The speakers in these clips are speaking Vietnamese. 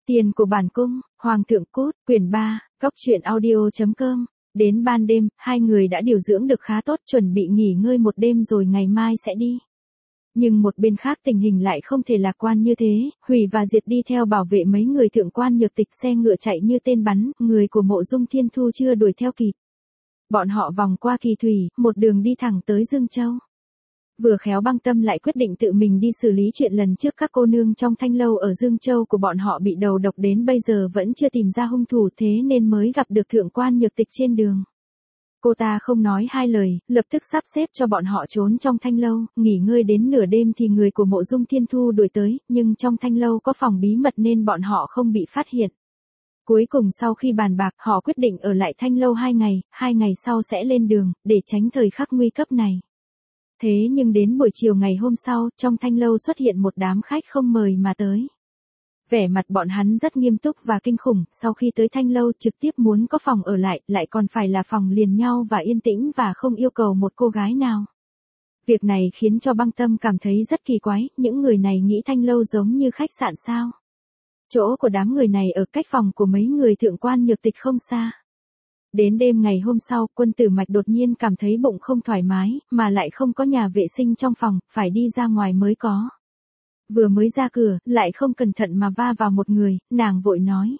Tiền của bản cung, Hoàng thượng cút, quyển 3, cóc truyện audio.com. Đến ban đêm, hai người đã điều dưỡng được khá tốt, chuẩn bị nghỉ ngơi một đêm rồi ngày mai sẽ đi. Nhưng một bên khác tình hình lại không thể lạc quan như thế, Hủy và Diệt đi theo bảo vệ mấy người thượng quan Nhược Tịch, xe ngựa chạy như tên bắn, người của Mộ Dung Thiên Thu chưa đuổi theo kịp. Bọn họ vòng qua Kỳ Thủy, một đường đi thẳng tới Dương Châu. Vừa khéo Băng Tâm lại quyết định tự mình đi xử lý chuyện lần trước các cô nương trong thanh lâu ở Dương Châu của bọn họ bị đầu độc đến bây giờ vẫn chưa tìm ra hung thủ, thế nên mới gặp được thượng quan Nhược Tịch trên đường. Cô ta không nói hai lời, lập tức sắp xếp cho bọn họ trốn trong thanh lâu, nghỉ ngơi đến nửa đêm thì người của Mộ Dung Thiên Thu đuổi tới, nhưng trong thanh lâu có phòng bí mật nên bọn họ không bị phát hiện. Cuối cùng sau khi bàn bạc, họ quyết định ở lại thanh lâu 2 ngày sau sẽ lên đường, để tránh thời khắc nguy cấp này. Thế nhưng đến buổi chiều ngày hôm sau, trong thanh lâu xuất hiện một đám khách không mời mà tới. Vẻ mặt bọn hắn rất nghiêm túc và kinh khủng, sau khi tới thanh lâu trực tiếp muốn có phòng ở lại còn phải là phòng liền nhau và yên tĩnh và không yêu cầu một cô gái nào. Việc này khiến cho Băng Tâm cảm thấy rất kỳ quái, những người này nghĩ thanh lâu giống như khách sạn sao? Chỗ của đám người này ở cách phòng của mấy người thượng quan Nhược Tịch không xa. Đến đêm ngày hôm sau, Quân Tử Mạch đột nhiên cảm thấy bụng không thoải mái, mà lại không có nhà vệ sinh trong phòng, phải đi ra ngoài mới có. Vừa mới ra cửa, lại không cẩn thận mà va vào một người, nàng vội nói.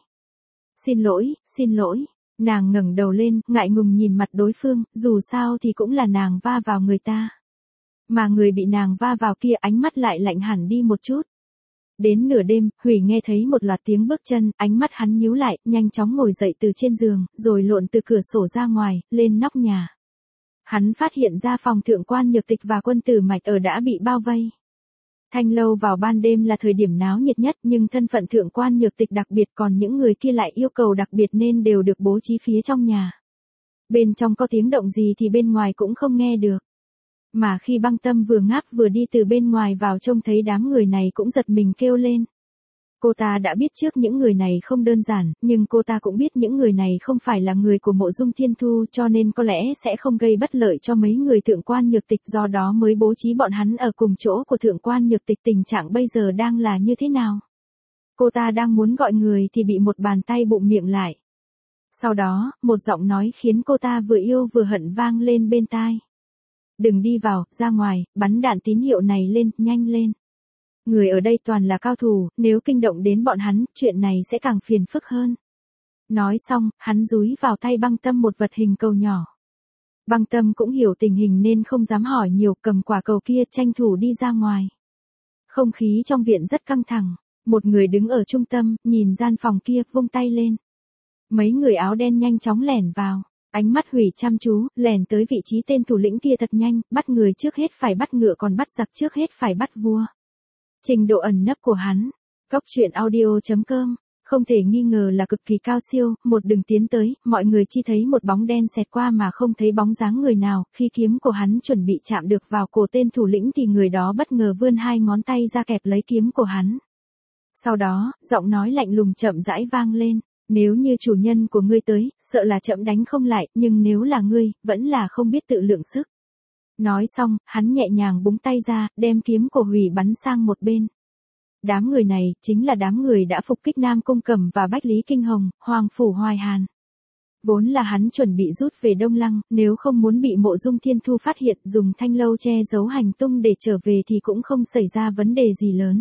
Xin lỗi. Nàng ngẩng đầu lên, ngại ngùng nhìn mặt đối phương, dù sao thì cũng là nàng va vào người ta. Mà người bị nàng va vào kia ánh mắt lại lạnh hẳn đi một chút. Đến nửa đêm, Hủy nghe thấy một loạt tiếng bước chân, ánh mắt hắn nhíu lại, nhanh chóng ngồi dậy từ trên giường, rồi lộn từ cửa sổ ra ngoài, lên nóc nhà. Hắn phát hiện ra phòng thượng quan Nhược Tịch và Quân Tử Mạch ở đã bị bao vây. Thanh lâu vào ban đêm là thời điểm náo nhiệt nhất, nhưng thân phận thượng quan Nhược Tịch đặc biệt, còn những người kia lại yêu cầu đặc biệt nên đều được bố trí phía trong nhà. Bên trong có tiếng động gì thì bên ngoài cũng không nghe được. Mà khi Băng Tâm vừa ngáp vừa đi từ bên ngoài vào trông thấy đám người này cũng giật mình kêu lên. Cô ta đã biết trước những người này không đơn giản, nhưng cô ta cũng biết những người này không phải là người của Mộ Dung Thiên Thu, cho nên có lẽ sẽ không gây bất lợi cho mấy người thượng quan Nhược Tịch, do đó mới bố trí bọn hắn ở cùng chỗ của thượng quan Nhược Tịch. Tình trạng bây giờ đang là như thế nào? Cô ta đang muốn gọi người thì bị một bàn tay bụm miệng lại. Sau đó, một giọng nói khiến cô ta vừa yêu vừa hận vang lên bên tai. Đừng đi vào, ra ngoài, bắn đạn tín hiệu này lên, nhanh lên. Người ở đây toàn là cao thủ, nếu kinh động đến bọn hắn, chuyện này sẽ càng phiền phức hơn. Nói xong, hắn dúi vào tay Băng Tâm một vật hình cầu nhỏ. Băng Tâm cũng hiểu tình hình nên không dám hỏi nhiều, cầm quả cầu kia tranh thủ đi ra ngoài. Không khí trong viện rất căng thẳng, một người đứng ở trung tâm, nhìn gian phòng kia, vung tay lên. Mấy người áo đen nhanh chóng lẻn vào. Ánh mắt Hủy chăm chú, lèn tới vị trí tên thủ lĩnh kia thật nhanh, bắt người trước hết phải bắt ngựa, còn bắt giặc trước hết phải bắt vua. Trình độ ẩn nấp của hắn, cóc truyện audio.com, không thể nghi ngờ là cực kỳ cao siêu. Một đường tiến tới, mọi người chỉ thấy một bóng đen xẹt qua mà không thấy bóng dáng người nào, khi kiếm của hắn chuẩn bị chạm được vào cổ tên thủ lĩnh thì người đó bất ngờ vươn 2 ngón tay ra kẹp lấy kiếm của hắn. Sau đó, giọng nói lạnh lùng chậm rãi vang lên. Nếu như chủ nhân của ngươi tới, sợ là trẫm đánh không lại, nhưng nếu là ngươi, vẫn là không biết tự lượng sức. Nói xong, hắn nhẹ nhàng búng tay ra, đem kiếm của Hủy bắn sang một bên. Đám người này, chính là đám người đã phục kích Nam Cung Cẩm và Bách Lý Kinh Hồng, Hoàng Phủ Hoài Hàn. Vốn là hắn chuẩn bị rút về Đông Lăng, nếu không muốn bị Mộ Dung Thiên Thu phát hiện, dùng thanh lâu che giấu hành tung để trở về thì cũng không xảy ra vấn đề gì lớn.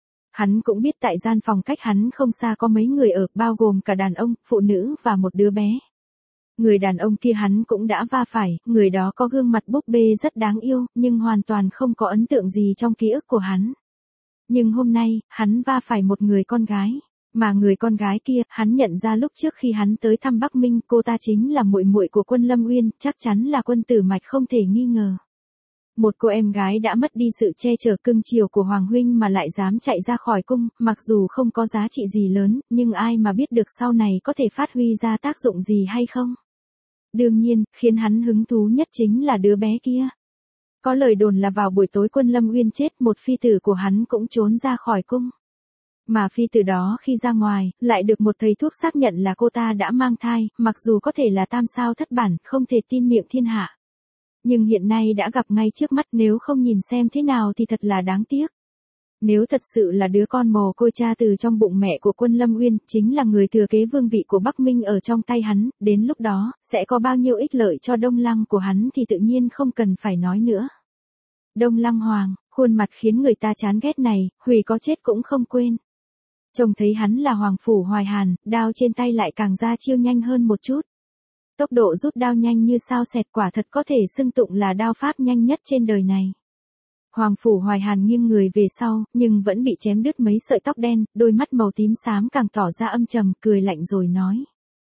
Hắn cũng biết tại gian phòng cách hắn không xa có mấy người ở, bao gồm cả đàn ông, phụ nữ và một đứa bé. Người đàn ông kia hắn cũng đã va phải, người đó có gương mặt búp bê rất đáng yêu, nhưng hoàn toàn không có ấn tượng gì trong ký ức của hắn. Nhưng hôm nay, hắn va phải một người con gái, mà người con gái kia, hắn nhận ra lúc trước khi hắn tới thăm Bắc Minh, cô ta chính là muội muội của Quân Lâm Uyên, chắc chắn là Quân Tử Mạch không thể nghi ngờ. Một cô em gái đã mất đi sự che chở cưng chiều của Hoàng huynh mà lại dám chạy ra khỏi cung, mặc dù không có giá trị gì lớn, nhưng ai mà biết được sau này có thể phát huy ra tác dụng gì hay không. Đương nhiên, khiến hắn hứng thú nhất chính là đứa bé kia. Có lời đồn là vào buổi tối Quân Lâm Uyên chết, một phi tử của hắn cũng trốn ra khỏi cung. Mà phi tử đó khi ra ngoài, lại được một thầy thuốc xác nhận là cô ta đã mang thai, mặc dù có thể là tam sao thất bản, không thể tin miệng thiên hạ. Nhưng hiện nay đã gặp ngay trước mắt, nếu không nhìn xem thế nào thì thật là đáng tiếc. Nếu thật sự là đứa con mồ côi cha từ trong bụng mẹ của Quân Lâm Uyên, chính là người thừa kế vương vị của Bắc Minh ở trong tay hắn, đến lúc đó, sẽ có bao nhiêu ích lợi cho Đông Lăng của hắn thì tự nhiên không cần phải nói nữa. Đông Lăng Hoàng, khuôn mặt khiến người ta chán ghét này, Hủy có chết cũng không quên. Trông thấy hắn là Hoàng Phủ Hoài Hàn, đao trên tay lại càng ra chiêu nhanh hơn một chút. Tốc độ rút đao nhanh như sao xẹt, quả thật có thể xưng tụng là đao pháp nhanh nhất trên đời này. Hoàng Phủ Hoài Hàn nghiêng người về sau, nhưng vẫn bị chém đứt mấy sợi tóc đen, đôi mắt màu tím xám càng tỏ ra âm trầm, cười lạnh rồi nói.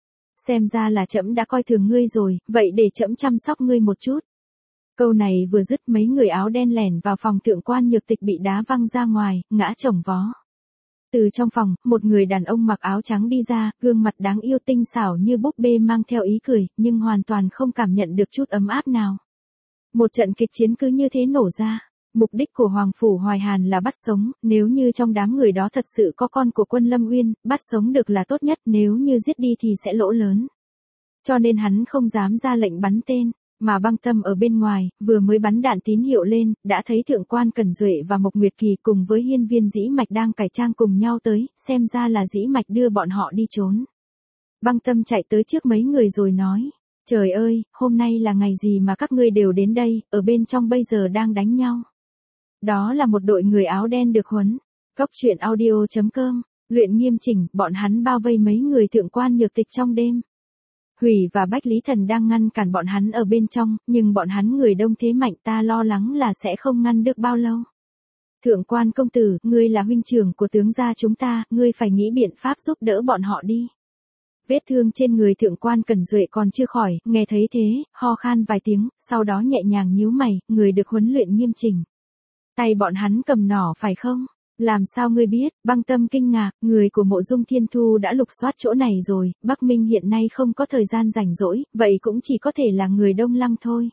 Xem ra là trẫm đã coi thường ngươi rồi, vậy để trẫm chăm sóc ngươi một chút. Câu này vừa dứt, mấy người áo đen lẻn vào phòng Thượng quan Nhược Tịch bị đá văng ra ngoài, ngã chồng vó. Từ trong phòng, một người đàn ông mặc áo trắng đi ra, gương mặt đáng yêu tinh xảo như búp bê mang theo ý cười, nhưng hoàn toàn không cảm nhận được chút ấm áp nào. Một trận kịch chiến cứ như thế nổ ra. Mục đích của Hoàng Phủ Hoài Hàn là bắt sống, nếu như trong đám người đó thật sự có con của Quân Lâm Uyên, bắt sống được là tốt nhất, nếu như giết đi thì sẽ lỗ lớn. Cho nên hắn không dám ra lệnh bắn tên, mà Băng Tâm ở bên ngoài, vừa mới bắn đạn tín hiệu lên, đã thấy Thượng quan Cẩn Duệ và Mộc Nguyệt Kỳ cùng với Hiên Viên Dĩ Mạch đang cải trang cùng nhau tới, xem ra là Dĩ Mạch đưa bọn họ đi trốn. Băng Tâm chạy tới trước mấy người rồi nói. Trời ơi, hôm nay là ngày gì mà các ngươi đều đến đây, ở bên trong bây giờ đang đánh nhau. Đó là một đội người áo đen được huấn. Cốc truyện audio.com, luyện nghiêm chỉnh, bọn hắn bao vây mấy người Thượng quan Nhược Tịch trong đêm. Hủy và Bách Lý Thần đang ngăn cản bọn hắn ở bên trong, nhưng bọn hắn người đông thế mạnh, ta lo lắng là sẽ không ngăn được bao lâu. Thượng quan công tử, ngươi là huynh trưởng của tướng gia chúng ta, ngươi phải nghĩ biện pháp giúp đỡ bọn họ đi. Vết thương trên người Thượng quan Cẩn Duệ còn chưa khỏi, nghe thấy thế, ho khan vài tiếng, sau đó nhẹ nhàng nhíu mày, người được huấn luyện nghiêm chỉnh. Tay bọn hắn cầm nỏ phải không? Làm sao ngươi biết? Băng Tâm kinh ngạc, người của Mộ Dung Thiên Thu đã lục soát chỗ này rồi, Bắc Minh hiện nay không có thời gian rảnh rỗi, vậy cũng chỉ có thể là người Đông Lăng thôi.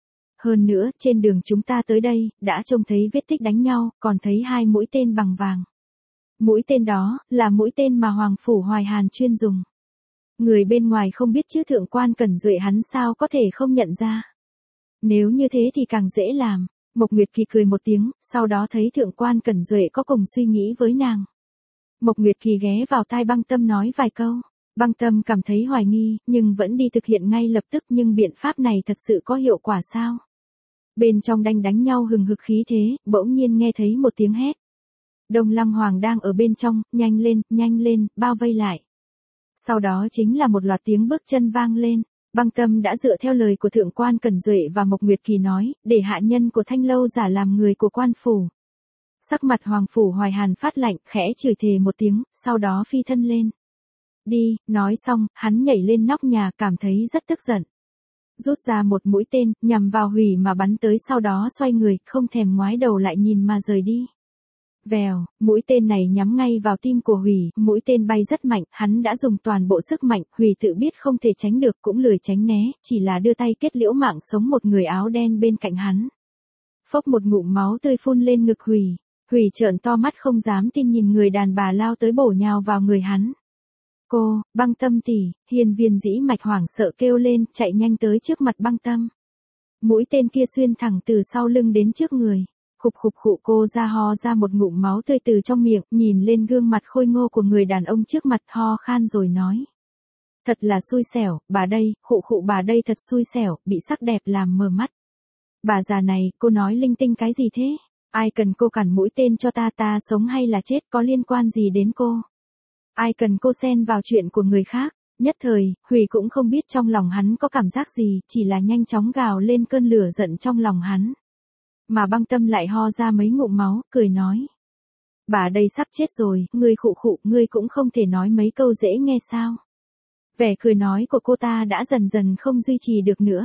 Hơn nữa, trên đường chúng ta tới đây, đã trông thấy vết tích đánh nhau, còn thấy 2 mũi tên bằng vàng. Mũi tên đó, là mũi tên mà Hoàng Phủ Hoài Hàn chuyên dùng. Người bên ngoài không biết chứ Thượng quan Cẩn Duệ hắn sao có thể không nhận ra. Nếu như thế thì càng dễ làm. Mộc Nguyệt Kỳ cười một tiếng, sau đó thấy Thượng quan Cẩn Duệ có cùng suy nghĩ với nàng. Mộc Nguyệt Kỳ ghé vào tai Băng Tâm nói vài câu. Băng Tâm cảm thấy hoài nghi, nhưng vẫn đi thực hiện ngay lập tức, nhưng biện pháp này thật sự có hiệu quả sao? Bên trong đánh nhau hừng hực khí thế, bỗng nhiên nghe thấy một tiếng hét. Đông Lăng Hoàng đang ở bên trong, nhanh lên, bao vây lại. Sau đó chính là một loạt tiếng bước chân vang lên. Băng Tâm đã dựa theo lời của Thượng quan Cẩn Duệ và Mộc Nguyệt Kỳ nói, để hạ nhân của Thanh Lâu giả làm người của quan phủ. Sắc mặt Hoàng Phủ Hoài Hàn phát lạnh, khẽ chửi thề một tiếng, sau đó phi thân lên. Đi, nói xong, hắn nhảy lên nóc nhà, cảm thấy rất tức giận. Rút ra một mũi tên, nhằm vào Hủy mà bắn tới, sau đó xoay người, không thèm ngoái đầu lại nhìn mà rời đi. Vèo, mũi tên này nhắm ngay vào tim của Hủy, mũi tên bay rất mạnh, hắn đã dùng toàn bộ sức mạnh, Hủy tự biết không thể tránh được cũng lười tránh né, chỉ là đưa tay kết liễu mạng sống một người áo đen bên cạnh hắn. Phốc một ngụm máu tươi phun lên ngực Hủy, Hủy trợn to mắt không dám tin nhìn người đàn bà lao tới bổ nhào vào người hắn. Cô, Băng Tâm tỷ, Hiên Viên Dĩ Mạch hoảng sợ kêu lên, chạy nhanh tới trước mặt Băng Tâm. Mũi tên kia xuyên thẳng từ sau lưng đến trước người. Khục khục khụ, cô ra ho ra một ngụm máu tươi từ trong miệng, nhìn lên gương mặt khôi ngô của người đàn ông trước mặt, ho khan rồi nói. Thật là xui xẻo, bà đây, khụ bà đây thật xui xẻo, bị sắc đẹp làm mờ mắt. Bà già này, cô nói linh tinh cái gì thế? Ai cần cô cản mũi tên cho ta sống hay là chết có liên quan gì đến cô? Ai cần cô xen vào chuyện của người khác? Nhất thời, Hủy cũng không biết trong lòng hắn có cảm giác gì, chỉ là nhanh chóng gào lên cơn lửa giận trong lòng hắn. Mà Băng Tâm lại ho ra mấy ngụm máu, cười nói. Bà đây sắp chết rồi, ngươi khụ, ngươi cũng không thể nói mấy câu dễ nghe sao. Vẻ cười nói của cô ta đã dần dần không duy trì được nữa.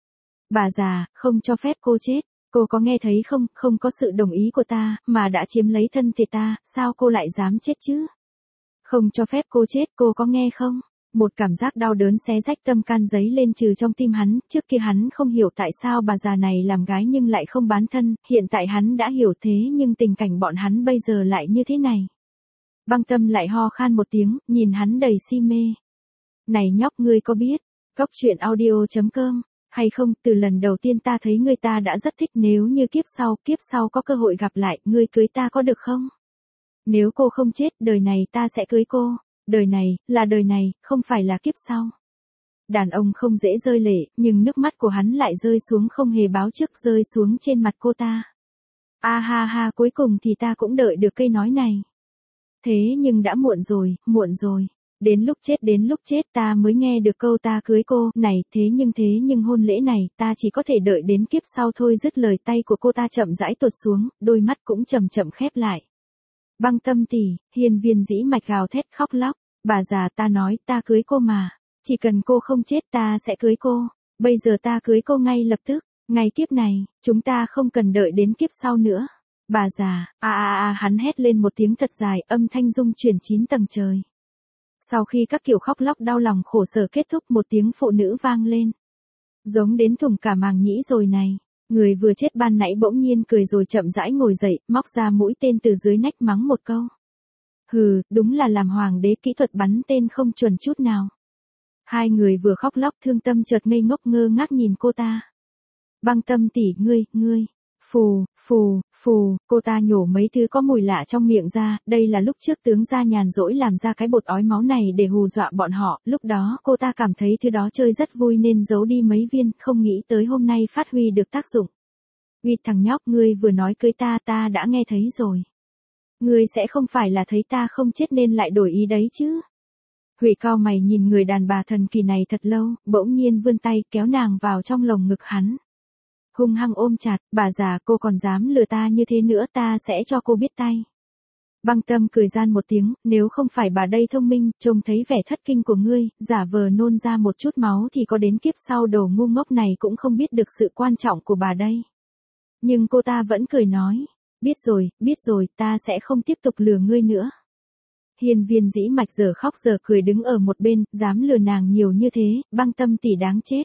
Bà già, không cho phép cô chết, cô có nghe thấy không, không có sự đồng ý của ta, mà đã chiếm lấy thân thể ta, sao cô lại dám chết chứ? Không cho phép cô chết, cô có nghe không? Một cảm giác đau đớn xé rách tâm can dấy lên trừ trong tim hắn, trước kia hắn không hiểu tại sao bà già này làm gái nhưng lại không bán thân, hiện tại hắn đã hiểu thế nhưng tình cảnh bọn hắn bây giờ lại như thế này. Băng Tâm lại ho khan một tiếng, nhìn hắn đầy si mê. Này nhóc, ngươi có biết, cốc truyện audio.com, Hay không, từ lần đầu tiên ta thấy ngươi ta đã rất thích, nếu như kiếp sau có cơ hội gặp lại, ngươi cưới ta có được không? Nếu cô không chết, đời này ta sẽ cưới cô. Đời này, là đời này, không phải là kiếp sau. Đàn ông không dễ rơi lệ, nhưng nước mắt của hắn lại rơi xuống không hề báo trước, rơi xuống trên mặt cô ta. A ha ha, cuối cùng thì ta cũng đợi được cây nói này. Thế nhưng đã muộn rồi, muộn rồi. Đến lúc chết ta mới nghe được câu ta cưới cô, này, thế nhưng hôn lễ này, ta chỉ có thể đợi đến kiếp sau thôi. Dứt lời, tay của cô ta chậm rãi tuột xuống, đôi mắt cũng chậm chậm khép lại. Băng Tâm tỷ, Hiên Viên Dĩ Mạch gào thét khóc lóc, bà già, ta nói, ta cưới cô mà. Chỉ cần cô không chết ta sẽ cưới cô. Bây giờ ta cưới cô ngay lập tức. Ngày kiếp này, chúng ta không cần đợi đến kiếp sau nữa. Bà già, hắn hét lên một tiếng thật dài, âm thanh rung chuyển 9 tầng trời. Sau khi các kiểu khóc lóc đau lòng khổ sở kết thúc, một tiếng phụ nữ vang lên. Giống đến thủng cả màng nhĩ rồi này. Người vừa chết ban nãy bỗng nhiên cười rồi chậm rãi ngồi dậy, móc ra mũi tên từ dưới nách mắng một câu. Hừ, đúng là làm hoàng đế, kỹ thuật bắn tên không chuẩn chút nào. Hai người vừa khóc lóc thương tâm chợt ngây ngốc ngơ ngác nhìn cô ta. Băng Tâm tỷ, ngươi. Phù, cô ta nhổ mấy thứ có mùi lạ trong miệng ra, đây là lúc trước tướng gia nhàn rỗi làm ra cái bột ói máu này để hù dọa bọn họ, lúc đó cô ta cảm thấy thứ đó chơi rất vui nên giấu đi mấy viên, không nghĩ tới hôm nay phát huy được tác dụng. Uy thằng nhóc, ngươi vừa nói cưới ta đã nghe thấy rồi. Ngươi sẽ không phải là thấy ta không chết nên lại đổi ý đấy chứ? Hủy cau mày nhìn người đàn bà thần kỳ này thật lâu, bỗng nhiên vươn tay kéo nàng vào trong lồng ngực hắn. Hung hăng ôm chặt, bà già, cô còn dám lừa ta như thế nữa, ta sẽ cho cô biết tay. Băng Tâm cười gian một tiếng, nếu không phải bà đây thông minh, trông thấy vẻ thất kinh của ngươi, giả vờ nôn ra một chút máu thì có đến kiếp sau đồ ngu ngốc này cũng không biết được sự quan trọng của bà đây. Nhưng cô ta vẫn cười nói, biết rồi, ta sẽ không tiếp tục lừa ngươi nữa. Hiên Viên Dĩ Mạch giờ khóc giờ cười đứng ở một bên, dám lừa nàng nhiều như thế, Băng Tâm tỷ đáng chết.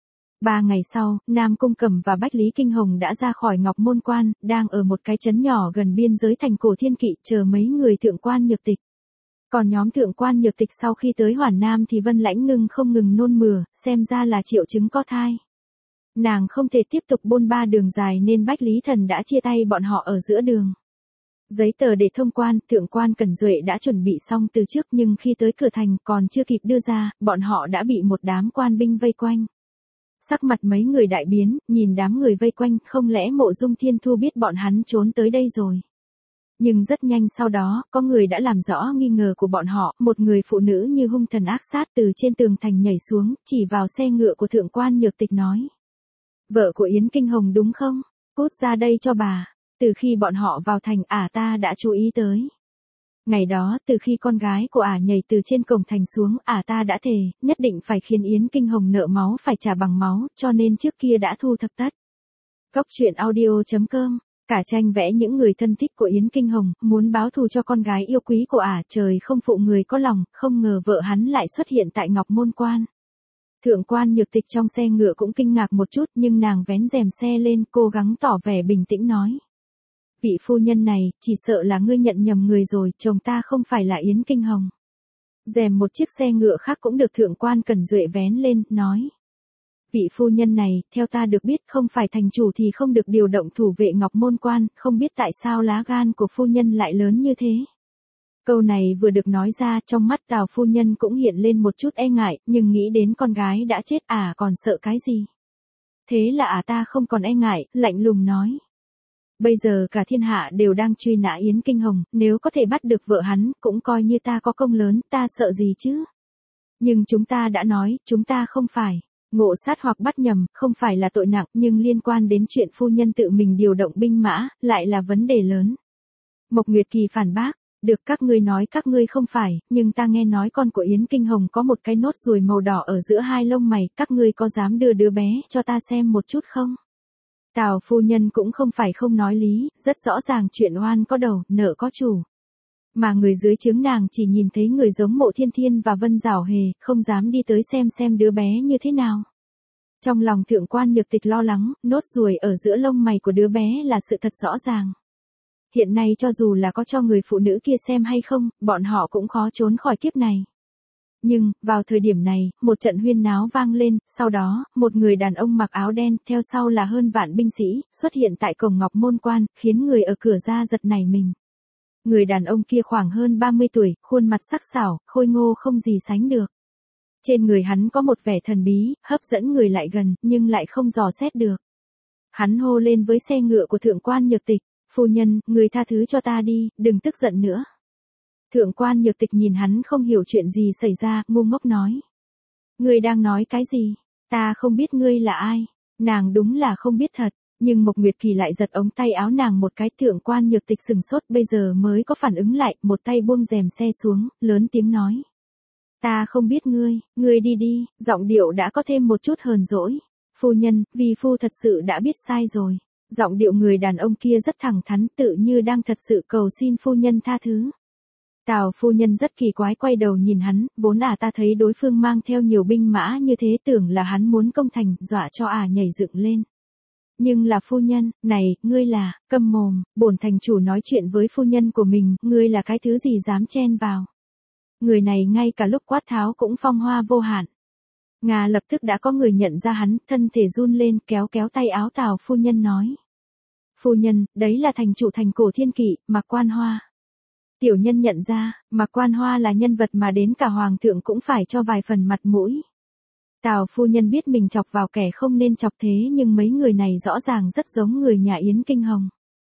3 ngày sau, Nam Cung Cẩm và Bách Lý Kinh Hồng đã ra khỏi Ngọc Môn Quan, đang ở một cái trấn nhỏ gần biên giới thành Cổ Thiên Kỵ chờ mấy người thượng quan nhược tịch. Còn nhóm thượng quan nhược tịch sau khi tới Hoàn Nam thì Vân Lãnh Ngưng không ngừng nôn mửa, xem ra là triệu chứng có thai. Nàng không thể tiếp tục bôn ba đường dài nên Bách Lý Thần đã chia tay bọn họ ở giữa đường. Giấy tờ để thông quan, thượng quan Cẩn Duệ đã chuẩn bị xong từ trước nhưng khi tới cửa thành còn chưa kịp đưa ra, bọn họ đã bị một đám quan binh vây quanh. Sắc mặt mấy người đại biến, nhìn đám người vây quanh, không lẽ Mộ Dung Thiên Thu biết bọn hắn trốn tới đây rồi. Nhưng rất nhanh sau đó, có người đã làm rõ nghi ngờ của bọn họ, một người phụ nữ như hung thần ác sát từ trên tường thành nhảy xuống, chỉ vào xe ngựa của thượng quan nhược tịch nói. Vợ của Yến Kinh Hồng đúng không? Cút ra đây cho bà. Từ khi bọn họ vào thành ta đã chú ý tới. Ngày đó, từ khi con gái của nhảy từ trên cổng thành xuống, ta đã thề, nhất định phải khiến Yến Kinh Hồng nợ máu phải trả bằng máu, cho nên trước kia đã thu thập tất. Góc truyện audio.com, cả tranh vẽ những người thân thích của Yến Kinh Hồng, muốn báo thù cho con gái yêu quý của trời không phụ người có lòng, không ngờ vợ hắn lại xuất hiện tại Ngọc Môn Quan. Thượng quan nhược tịch trong xe ngựa cũng kinh ngạc một chút nhưng nàng vén rèm xe lên, cố gắng tỏ vẻ bình tĩnh nói. Vị phu nhân này, chỉ sợ là ngươi nhận nhầm người rồi, chồng ta không phải là Yến Kinh Hồng. Rèm một chiếc xe ngựa khác cũng được thượng quan Cẩn Duệ vén lên, nói. Vị phu nhân này, theo ta được biết không phải thành chủ thì không được điều động thủ vệ Ngọc Môn Quan, không biết tại sao lá gan của phu nhân lại lớn như thế. Câu này vừa được nói ra, trong mắt Tào phu nhân cũng hiện lên một chút e ngại, nhưng nghĩ đến con gái đã chết còn sợ cái gì. Thế là ta không còn e ngại, lạnh lùng nói. Bây giờ cả thiên hạ đều đang truy nã Yến Kinh Hồng, nếu có thể bắt được vợ hắn, cũng coi như ta có công lớn, ta sợ gì chứ. Nhưng chúng ta đã nói, chúng ta không phải. Ngộ sát hoặc bắt nhầm, không phải là tội nặng, nhưng liên quan đến chuyện phu nhân tự mình điều động binh mã, lại là vấn đề lớn. Mộc Nguyệt Kỳ phản bác, được các ngươi nói các ngươi không phải, nhưng ta nghe nói con của Yến Kinh Hồng có một cái nốt ruồi màu đỏ ở giữa hai lông mày, các ngươi có dám đưa đứa bé cho ta xem một chút không? Tào phu nhân cũng không phải không nói lý, rất rõ ràng chuyện oan có đầu, nợ có chủ. Mà người dưới trướng nàng chỉ nhìn thấy người giống Mộ Thiên Thiên và Vân Giảo Hề, không dám đi tới xem đứa bé như thế nào. Trong lòng thượng quan nhược tịch lo lắng, nốt ruồi ở giữa lông mày của đứa bé là sự thật rõ ràng. Hiện nay cho dù là có cho người phụ nữ kia xem hay không, bọn họ cũng khó trốn khỏi kiếp này. Nhưng, vào thời điểm này, một trận huyên náo vang lên, sau đó, một người đàn ông mặc áo đen, theo sau là hơn vạn binh sĩ, xuất hiện tại cổng Ngọc Môn Quan, khiến người ở cửa ra giật nảy mình. Người đàn ông kia khoảng hơn 30 tuổi, khuôn mặt sắc sảo, khôi ngô không gì sánh được. Trên người hắn có một vẻ thần bí, hấp dẫn người lại gần, nhưng lại không dò xét được. Hắn hô lên với xe ngựa của thượng quan Nhược Tịch, phu nhân, người tha thứ cho ta đi, đừng tức giận nữa. Thượng quan Nhược Tịch nhìn hắn không hiểu chuyện gì xảy ra, ngu ngốc nói. Ngươi đang nói cái gì? Ta không biết ngươi là ai. Nàng đúng là không biết thật, nhưng Mộc Nguyệt Kỳ lại giật ống tay áo nàng một cái. Thượng quan Nhược Tịch sừng sốt, bây giờ mới có phản ứng lại, một tay buông rèm xe xuống, lớn tiếng nói. Ta không biết ngươi đi đi, giọng điệu đã có thêm một chút hờn dỗi. Phu nhân, vì phu thật sự đã biết sai rồi. Giọng điệu người đàn ông kia rất thẳng thắn, tự như đang thật sự cầu xin phu nhân tha thứ. Tào phu nhân rất kỳ quái quay đầu nhìn hắn, vốn ta thấy đối phương mang theo nhiều binh mã như thế, tưởng là hắn muốn công thành, dọa cho nhảy dựng lên. Nhưng là phu nhân, này, ngươi là, câm mồm, bổn thành chủ nói chuyện với phu nhân của mình, ngươi là cái thứ gì dám chen vào. Người này ngay cả lúc quát tháo cũng phong hoa vô hạn. Ngà lập tức đã có người nhận ra hắn, thân thể run lên, kéo kéo tay áo Tào phu nhân nói. Phu nhân, đấy là thành chủ thành Cổ Thiên Kỵ, Mạc Quan Hoa. Tiểu nhân nhận ra, Mạc Quan Hoa là nhân vật mà đến cả hoàng thượng cũng phải cho vài phần mặt mũi. Tào phu nhân biết mình chọc vào kẻ không nên chọc thế, nhưng mấy người này rõ ràng rất giống người nhà Yến Kinh Hồng.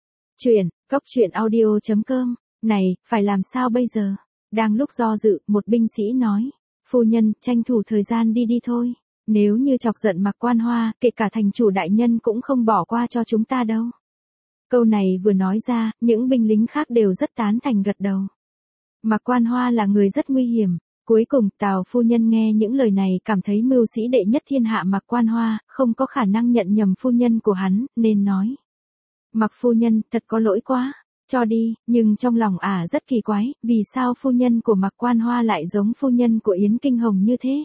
Truyện audio.com, này, phải làm sao bây giờ? Đang lúc do dự, một binh sĩ nói. Phu nhân, tranh thủ thời gian đi đi thôi. Nếu như chọc giận Mạc Quan Hoa, kể cả thành chủ đại nhân cũng không bỏ qua cho chúng ta đâu. Câu này vừa nói ra, những binh lính khác đều rất tán thành gật đầu. Mạc Quan Hoa là người rất nguy hiểm. Cuối cùng, Tào phu nhân nghe những lời này cảm thấy mưu sĩ đệ nhất thiên hạ Mạc Quan Hoa, không có khả năng nhận nhầm phu nhân của hắn, nên nói. Mạc phu nhân, thật có lỗi quá. Cho đi, nhưng trong lòng rất kỳ quái, vì sao phu nhân của Mạc Quan Hoa lại giống phu nhân của Yến Kinh Hồng như thế?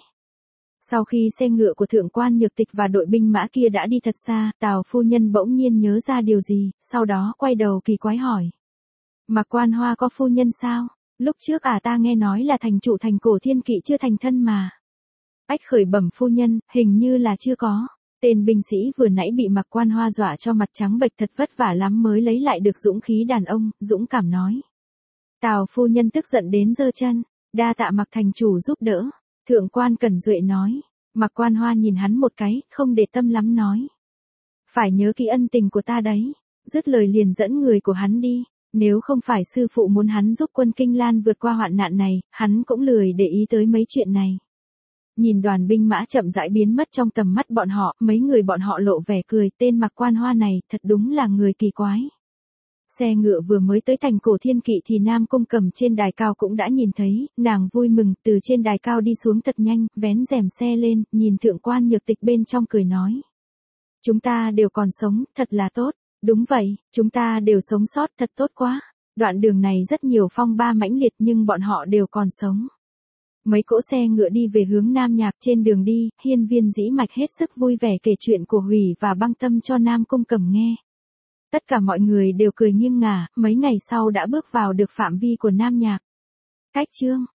Sau khi xe ngựa của thượng quan Nhược Tịch và đội binh mã kia đã đi thật xa, Tào phu nhân bỗng nhiên nhớ ra điều gì, sau đó quay đầu kỳ quái hỏi. Mạc Quan Hoa có phu nhân sao? Lúc trước ta nghe nói là thành chủ thành Cổ Thiên Kỵ chưa thành thân mà. Ách khởi bẩm phu nhân, hình như là chưa có. Tên binh sĩ vừa nãy bị Mạc Quan Hoa dọa cho mặt trắng bệch, thật vất vả lắm mới lấy lại được dũng khí đàn ông, dũng cảm nói. Tào phu nhân tức giận đến giơ chân, đa tạ Mạc thành chủ giúp đỡ. Thượng quan Cẩn Duệ nói. Mạc Quan Hoa nhìn hắn một cái, không để tâm lắm nói. Phải nhớ kỹ ân tình của ta đấy. Dứt lời liền dẫn người của hắn đi. Nếu không phải sư phụ muốn hắn giúp quân Kinh Lan vượt qua hoạn nạn này, hắn cũng lười để ý tới mấy chuyện này. Nhìn đoàn binh mã chậm rãi biến mất trong tầm mắt bọn họ, mấy người bọn họ lộ vẻ cười, tên Mạc Quan Hoa này, thật đúng là người kỳ quái. Xe ngựa vừa mới tới thành Cổ Thiên Kỵ thì Nam Cung Cầm trên đài cao cũng đã nhìn thấy, nàng vui mừng, từ trên đài cao đi xuống thật nhanh, vén rèm xe lên, nhìn thượng quan Nhược Tịch bên trong cười nói. Chúng ta đều còn sống, thật là tốt. Đúng vậy, chúng ta đều sống sót, thật tốt quá. Đoạn đường này rất nhiều phong ba mãnh liệt nhưng bọn họ đều còn sống. Mấy cỗ xe ngựa đi về hướng Nam Nhạc, trên đường đi, Hiên Viên Dĩ Mạch hết sức vui vẻ kể chuyện của Hủy và Băng Tâm cho Nam Cung Cầm nghe. Tất cả mọi người đều cười nghiêng ngả, mấy ngày sau đã bước vào được phạm vi của Nam Nhạc. Cách chương